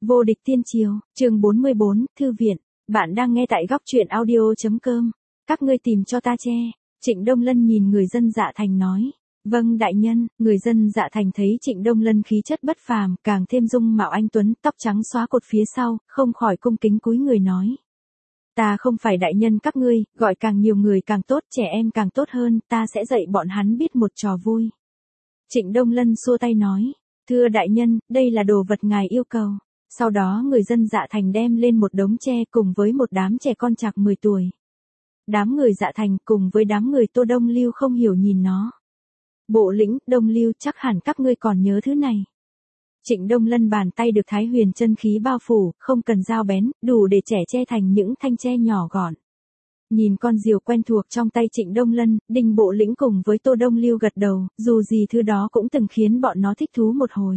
Vô địch tiên triều, chương 44, thư viện. Bạn đang nghe tại góc truyện audio.com. Các ngươi tìm cho ta che. Trịnh Đông Lân nhìn người dân Dạ Thành nói. Vâng đại nhân. Người dân Dạ Thành thấy Trịnh Đông Lân khí chất bất phàm, càng thêm dung mạo anh tuấn, tóc trắng xóa cột phía sau, không khỏi cung kính cúi người nói. Ta không phải đại nhân các ngươi, gọi càng nhiều người càng tốt, trẻ em càng tốt hơn, ta sẽ dạy bọn hắn biết một trò vui. Trịnh Đông Lân xua tay nói. Thưa đại nhân, đây là đồ vật ngài yêu cầu. Sau đó người dân Dạ Thành đem lên một đống tre cùng với một đám trẻ con chạc 10 tuổi. Đám người Dạ Thành cùng với đám người Tô Đông Lưu không hiểu nhìn nó. Bộ lĩnh, Đông Lưu, chắc hẳn các ngươi còn nhớ thứ này. Trịnh Đông Lân bàn tay được Thái Huyền chân khí bao phủ, không cần dao bén, đủ để chẻ tre thành những thanh tre nhỏ gọn. Nhìn con diều quen thuộc trong tay Trịnh Đông Lân, Đinh Bộ Lĩnh cùng với Tô Đông Lưu gật đầu, dù gì thứ đó cũng từng khiến bọn nó thích thú một hồi.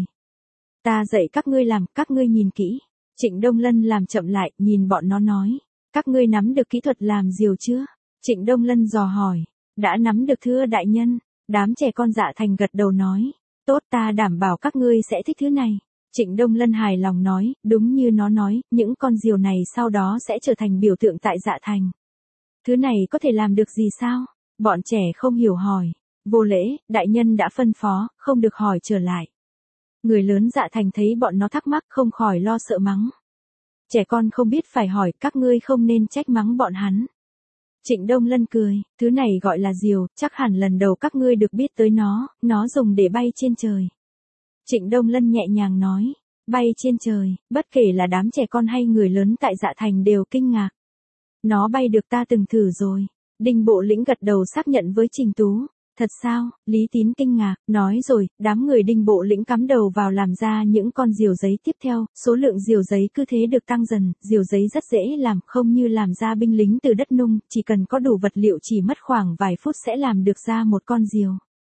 Ta dạy các ngươi làm, các ngươi nhìn kỹ. Trịnh Đông Lân làm chậm lại, nhìn bọn nó nói. Các ngươi nắm được kỹ thuật làm diều chưa? Trịnh Đông Lân dò hỏi. Đã nắm được thưa đại nhân. Đám trẻ con Dạ Thành gật đầu nói. Tốt, ta đảm bảo các ngươi sẽ thích thứ này. Trịnh Đông Lân hài lòng nói, đúng như nó nói, những con diều này sau đó sẽ trở thành biểu tượng tại Dạ Thành. Thứ này có thể làm được gì sao? Bọn trẻ không hiểu hỏi. Vô lễ, đại nhân đã phân phó, không được hỏi trở lại. Người lớn Dạ Thành thấy bọn nó thắc mắc không khỏi lo sợ mắng. Trẻ con không biết phải hỏi, các ngươi không nên trách mắng bọn hắn. Trịnh Đông Lân cười, thứ này gọi là diều, chắc hẳn lần đầu các ngươi được biết tới nó dùng để bay trên trời. Trịnh Đông Lân nhẹ nhàng nói, bay trên trời, bất kể là đám trẻ con hay người lớn tại Dạ Thành đều kinh ngạc. Nó bay được, ta từng thử rồi. Đinh Bộ Lĩnh gật đầu xác nhận với Trình Tú. Thật sao? Lý Tín kinh ngạc, nói rồi, đám người Đinh Bộ Lĩnh cắm đầu vào làm ra những con diều giấy tiếp theo, số lượng diều giấy cứ thế được tăng dần, diều giấy rất dễ làm, không như làm ra binh lính từ đất nung, chỉ cần có đủ vật liệu chỉ mất khoảng vài phút sẽ làm được ra một con diều.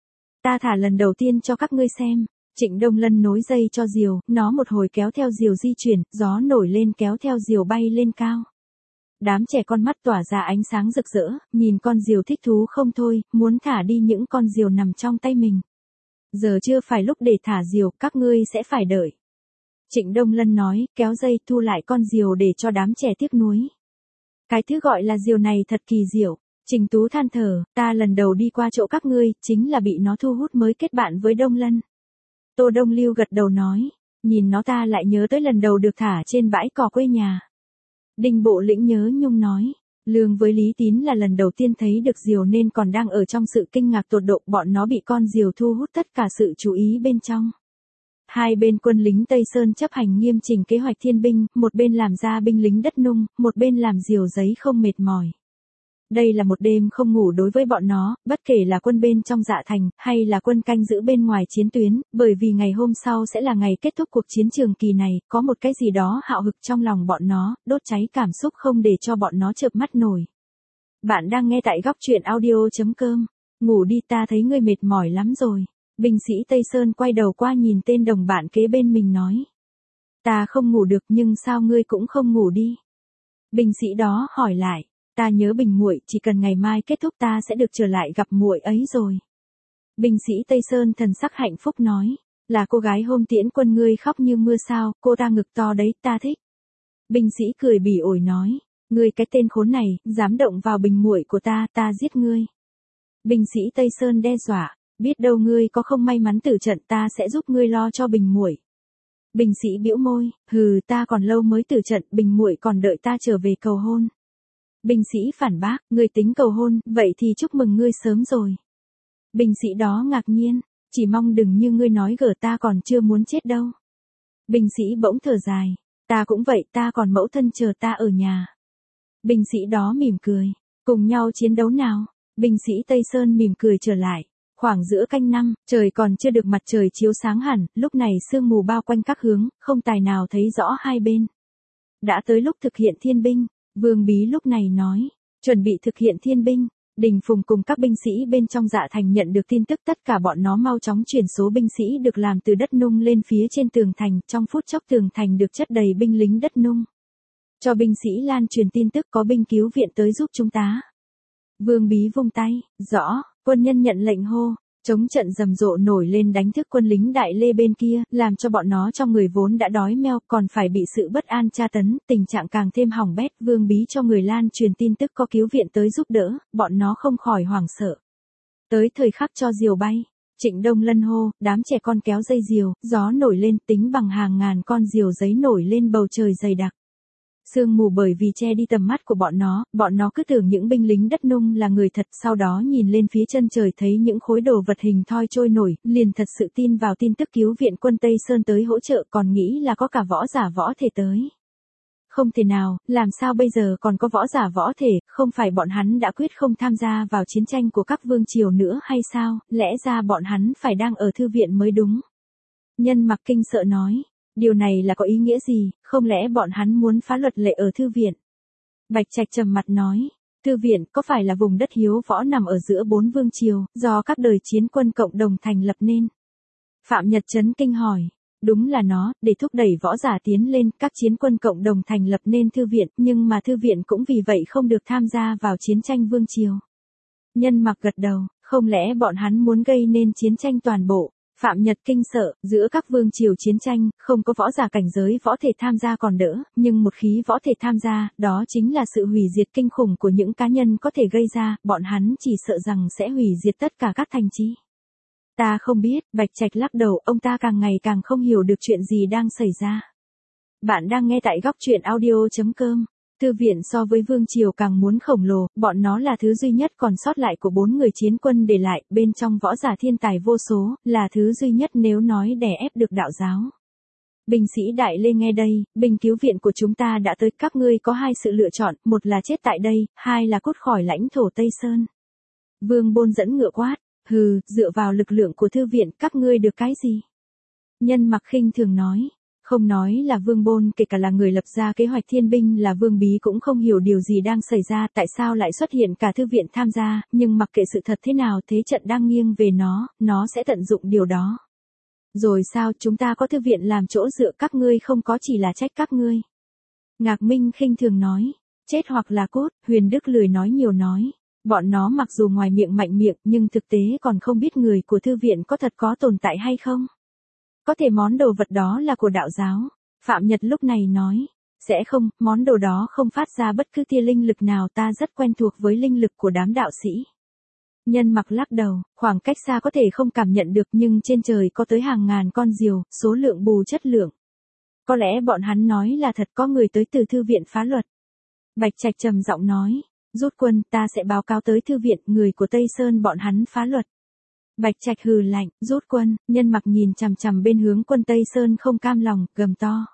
Ta thả lần đầu tiên cho các ngươi xem. Trịnh Đông Lân nối dây cho diều, nó một hồi kéo theo diều di chuyển, gió nổi lên kéo theo diều bay lên cao. Đám trẻ con mắt tỏa ra ánh sáng rực rỡ, nhìn con diều thích thú không thôi, muốn thả đi những con diều nằm trong tay mình. Giờ chưa phải lúc để thả diều, các ngươi sẽ phải đợi. Trịnh Đông Lân nói, kéo dây thu lại con diều để cho đám trẻ tiếc nuối. Cái thứ gọi là diều này thật kỳ diệu. Trình Tú than thở, ta lần đầu đi qua chỗ các ngươi, chính là bị nó thu hút mới kết bạn với Đông Lân. Tô Đông Lưu gật đầu nói, nhìn nó ta lại nhớ tới lần đầu được thả trên bãi cỏ quê nhà. Đinh Bộ Lĩnh nhớ nhung nói, Lương với Lý Tín là lần đầu tiên thấy được diều nên còn đang ở trong sự kinh ngạc tột độ, bọn nó bị con diều thu hút tất cả sự chú ý bên trong. Hai bên quân lính Tây Sơn chấp hành nghiêm chỉnh kế hoạch thiên binh, một bên làm ra binh lính đất nung, một bên làm diều giấy không mệt mỏi. Đây là một đêm không ngủ đối với bọn nó, bất kể là quân bên trong Dạ Thành, hay là quân canh giữ bên ngoài chiến tuyến, bởi vì ngày hôm sau sẽ là ngày kết thúc cuộc chiến trường kỳ này, có một cái gì đó hạo hực trong lòng bọn nó, đốt cháy cảm xúc không để cho bọn nó chợp mắt nổi. Bạn đang nghe tại góc truyện audio.com. Ngủ đi, ta thấy ngươi mệt mỏi lắm rồi. Binh sĩ Tây Sơn quay đầu qua nhìn tên đồng bạn kế bên mình nói. Ta không ngủ được, nhưng sao ngươi cũng không ngủ đi? Binh sĩ đó hỏi lại. Ta nhớ Bình muội, chỉ cần ngày mai kết thúc ta sẽ được trở lại gặp muội ấy rồi. Binh sĩ Tây Sơn thần sắc hạnh phúc nói, là cô gái hôm tiễn quân ngươi khóc như mưa sao, cô ta ngực to đấy, ta thích. Binh sĩ cười bỉ ổi nói, ngươi cái tên khốn này, dám động vào Bình muội của ta, ta giết ngươi. Binh sĩ Tây Sơn đe dọa, biết đâu ngươi có không may mắn tử trận, ta sẽ giúp ngươi lo cho Bình muội. Binh sĩ bĩu môi, hừ, ta còn lâu mới tử trận, Bình muội còn đợi ta trở về cầu hôn. Binh sĩ phản bác, ngươi tính cầu hôn, vậy thì chúc mừng ngươi sớm rồi. Binh sĩ đó ngạc nhiên, chỉ mong đừng như ngươi nói gở, ta còn chưa muốn chết đâu. Binh sĩ bỗng thở dài, ta cũng vậy, ta còn mẫu thân chờ ta ở nhà. Binh sĩ đó mỉm cười, cùng nhau chiến đấu nào. Binh sĩ Tây Sơn mỉm cười trở lại, khoảng giữa canh năm, trời còn chưa được mặt trời chiếu sáng hẳn, lúc này sương mù bao quanh các hướng, không tài nào thấy rõ hai bên. Đã tới lúc thực hiện thiên binh. Vương Bí lúc này nói, chuẩn bị thực hiện thiên binh. Đình Phùng cùng các binh sĩ bên trong Dạ Thành nhận được tin tức, tất cả bọn nó mau chóng chuyển số binh sĩ được làm từ đất nung lên phía trên tường thành, trong phút chốc tường thành được chất đầy binh lính đất nung. Cho binh sĩ lan truyền tin tức có binh cứu viện tới giúp chúng ta. Vương Bí vung tay, rõ, quân nhân nhận lệnh hô, Chống trận rầm rộ nổi lên đánh thức quân lính Đại Lê bên kia, làm cho bọn nó trong người vốn đã đói meo còn phải bị sự bất an tra tấn, tình trạng càng thêm hỏng bét. Vương Bí cho người Lan truyền tin tức có cứu viện tới giúp đỡ, bọn nó không khỏi hoảng sợ. Tới thời khắc cho diều bay, Trịnh Đông Lân hô, đám trẻ con kéo dây diều, gió nổi lên tính bằng hàng ngàn con diều giấy nổi lên bầu trời dày đặc. Sương mù bởi vì che đi tầm mắt của bọn nó cứ tưởng những binh lính đất nung là người thật, sau đó nhìn lên phía chân trời thấy những khối đồ vật hình thoi trôi nổi, liền thật sự tin vào tin tức cứu viện quân Tây Sơn tới hỗ trợ, còn nghĩ là có cả võ giả võ thể tới. Không thể nào, làm sao bây giờ còn có võ giả võ thể, không phải bọn hắn đã quyết không tham gia vào chiến tranh của các vương triều nữa hay sao, lẽ ra bọn hắn phải đang ở thư viện mới đúng. Nhân Mặc kinh sợ nói. Điều này là có ý nghĩa gì, không lẽ bọn hắn muốn phá luật lệ ở thư viện? Bạch Trạch trầm mặt nói, thư viện có phải là vùng đất hiếu võ nằm ở giữa 4 vương triều, do các đời chiến quân cộng đồng thành lập nên? Phạm Nhật chấn kinh hỏi, đúng là nó, để thúc đẩy võ giả tiến lên, các chiến quân cộng đồng thành lập nên thư viện, nhưng mà thư viện cũng vì vậy không được tham gia vào chiến tranh vương triều. Nhân Mặc gật đầu, không lẽ bọn hắn muốn gây nên chiến tranh toàn bộ? Phạm Nhật kinh sợ, giữa các vương triều chiến tranh, không có võ giả cảnh giới võ thể tham gia còn đỡ, nhưng một khí võ thể tham gia, đó chính là sự hủy diệt kinh khủng của những cá nhân có thể gây ra, bọn hắn chỉ sợ rằng sẽ hủy diệt tất cả các thành trì. Ta không biết, Bạch Trạch lắc đầu, ông ta càng ngày càng không hiểu được chuyện gì đang xảy ra. Bạn đang nghe tại góc truyện audio.com. Thư viện so với vương triều càng muốn khổng lồ, bọn nó là thứ duy nhất còn sót lại của 4 người chiến quân để lại, bên trong võ giả thiên tài vô số, là thứ duy nhất nếu nói đè ép được đạo giáo. Binh sĩ Đại Lê nghe đây, binh cứu viện của chúng ta đã tới, các ngươi có 2 sự lựa chọn, một là chết tại đây, 2 là cút khỏi lãnh thổ Tây Sơn. Vương Bôn dẫn ngựa quát, hừ, dựa vào lực lượng của thư viện, các ngươi được cái gì? Nhân Mặc khinh thường nói. Không nói là Vương Bôn, kể cả là người lập ra kế hoạch thiên binh là Vương Bí cũng không hiểu điều gì đang xảy ra, tại sao lại xuất hiện cả thư viện tham gia, nhưng mặc kệ sự thật thế nào thế trận đang nghiêng về nó sẽ tận dụng điều đó. Rồi sao, chúng ta có thư viện làm chỗ dựa, các ngươi không có chỉ là trách các ngươi. Ngạc Minh khinh thường nói, chết hoặc là cốt. Huyền Đức lười nói nhiều nói. Bọn nó mặc dù ngoài miệng mạnh miệng nhưng thực tế còn không biết người của thư viện có thật có tồn tại hay không. Có thể món đồ vật đó là của đạo giáo. Phạm Nhật lúc này nói. Sẽ không, món đồ đó không phát ra bất cứ tia linh lực nào, ta rất quen thuộc với linh lực của đám đạo sĩ. Nhân Mặc lắc đầu, khoảng cách xa có thể không cảm nhận được nhưng trên trời có tới hàng ngàn con diều, số lượng bù chất lượng. Có lẽ bọn hắn nói là thật, có người tới từ thư viện phá luật. Bạch Trạch trầm giọng nói. Rút quân, ta sẽ báo cáo tới thư viện, người của Tây Sơn bọn hắn phá luật. Bạch Trạch hừ lạnh, rút quân. Nhân Mặc nhìn chằm chằm bên hướng quân Tây Sơn không cam lòng, gầm to.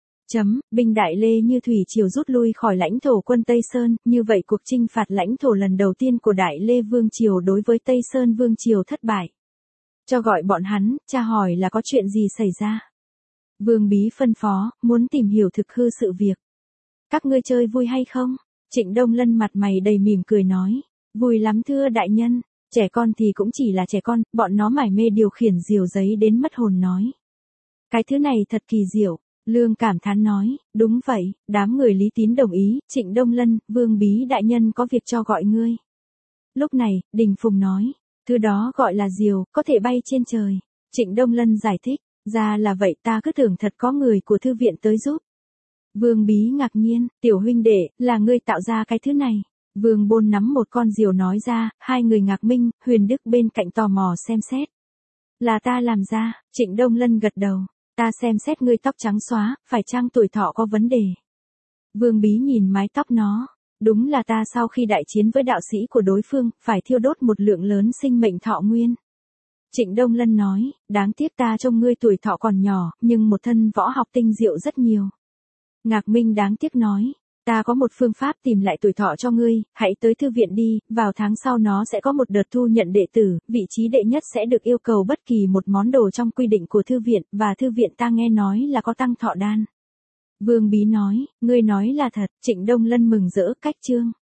Binh Đại Lê như thủy triều rút lui khỏi lãnh thổ quân Tây Sơn, như vậy cuộc chinh phạt lãnh thổ lần đầu tiên của Đại Lê Vương Triều đối với Tây Sơn Vương Triều thất bại. Cho gọi bọn hắn, tra hỏi là có chuyện gì xảy ra. Vương Bí phân phó, muốn tìm hiểu thực hư sự việc. Các ngươi chơi vui hay không? Trịnh Đông Lân mặt mày đầy mỉm cười nói. Vui lắm thưa đại nhân. Trẻ con thì cũng chỉ là trẻ con, bọn nó mải mê điều khiển diều giấy đến mất hồn nói. Cái thứ này thật kỳ diệu. Lương cảm thán nói, đúng vậy, đám người Lý Tín đồng ý, Trịnh Đông Lân, Vương Bí đại nhân có việc cho gọi ngươi. Lúc này, Đình Phùng nói, thứ đó gọi là diều, có thể bay trên trời. Trịnh Đông Lân giải thích, ra là vậy, ta cứ tưởng thật có người của thư viện tới giúp. Vương Bí ngạc nhiên, tiểu huynh đệ, là ngươi tạo ra cái thứ này. Vương Bôn nắm một con diều nói ra, hai người Ngạc Minh, Huyền Đức bên cạnh tò mò xem xét. Là ta làm ra, Trịnh Đông Lân gật đầu. Ta xem xét ngươi tóc trắng xóa, phải chăng tuổi thọ có vấn đề? Vương Bí nhìn mái tóc nó. Đúng là ta sau khi đại chiến với đạo sĩ của đối phương, phải thiêu đốt một lượng lớn sinh mệnh thọ nguyên. Trịnh Đông Lân nói, đáng tiếc ta trông ngươi tuổi thọ còn nhỏ, nhưng một thân võ học tinh diệu rất nhiều. Ngạc Minh đáng tiếc nói, ta có một phương pháp tìm lại tuổi thọ cho ngươi, hãy tới thư viện đi, vào tháng sau nó sẽ có một đợt thu nhận đệ tử, vị trí đệ nhất sẽ được yêu cầu bất kỳ một món đồ trong quy định của thư viện, và thư viện ta nghe nói là có tăng thọ đan. Vương Bí nói, ngươi nói là thật, Trịnh Đông Lân mừng rỡ, cách chương.